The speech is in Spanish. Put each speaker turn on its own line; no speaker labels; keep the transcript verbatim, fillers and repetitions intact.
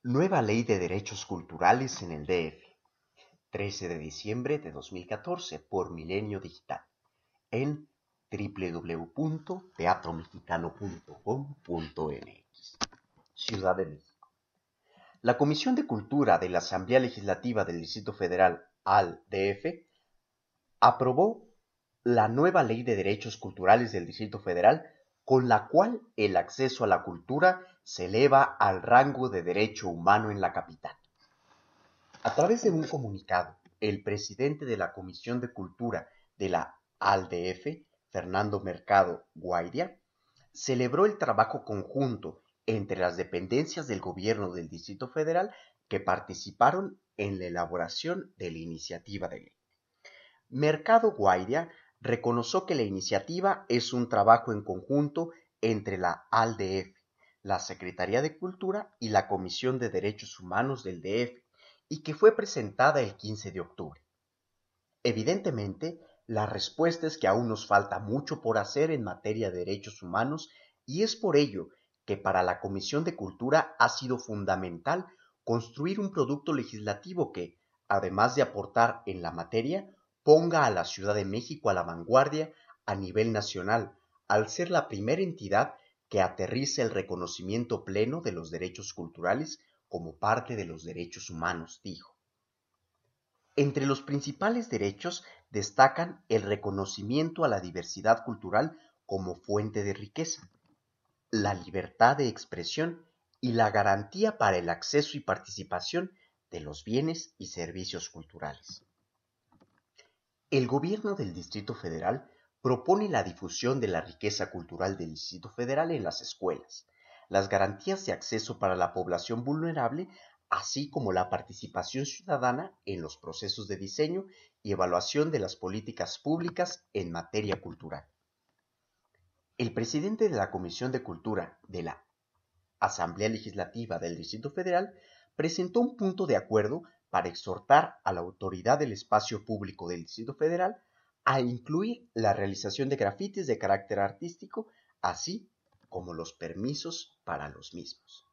Nueva Ley de Derechos Culturales en el D F, trece de diciembre de dos mil catorce por Milenio Digital, en doble u doble u doble u punto teatro mexicano punto com punto m x. Ciudad de México. La Comisión de Cultura de la Asamblea Legislativa del Distrito Federal al D F aprobó la nueva Ley de Derechos Culturales del Distrito Federal, con la cual el acceso a la cultura se eleva al rango de derecho humano en la capital. A través de un comunicado, el presidente de la Comisión de Cultura de la A L D F, Fernando Mercado Guaidia, celebró el trabajo conjunto entre las dependencias del gobierno del Distrito Federal que participaron en la elaboración de la iniciativa de ley. Mercado Guaidia reconoció que la iniciativa es un trabajo en conjunto entre la A L D F, la Secretaría de Cultura y la Comisión de Derechos Humanos del D F, y que fue presentada el quince de octubre. Evidentemente, la respuesta es que aún nos falta mucho por hacer en materia de derechos humanos, y es por ello que para la Comisión de Cultura ha sido fundamental construir un producto legislativo que, además de aportar en la materia, ponga a la Ciudad de México a la vanguardia a nivel nacional, al ser la primera entidad que aterriza el reconocimiento pleno de los derechos culturales como parte de los derechos humanos, dijo. Entre los principales derechos destacan el reconocimiento a la diversidad cultural como fuente de riqueza, la libertad de expresión y la garantía para el acceso y participación de los bienes y servicios culturales. El gobierno del Distrito Federal propone la difusión de la riqueza cultural del Distrito Federal en las escuelas, las garantías de acceso para la población vulnerable, así como la participación ciudadana en los procesos de diseño y evaluación de las políticas públicas en materia cultural. El presidente de la Comisión de Cultura de la Asamblea Legislativa del Distrito Federal presentó un punto de acuerdo para exhortar a la autoridad del espacio público del Distrito Federal a incluir la realización de grafitis de carácter artístico, así como los permisos para los mismos.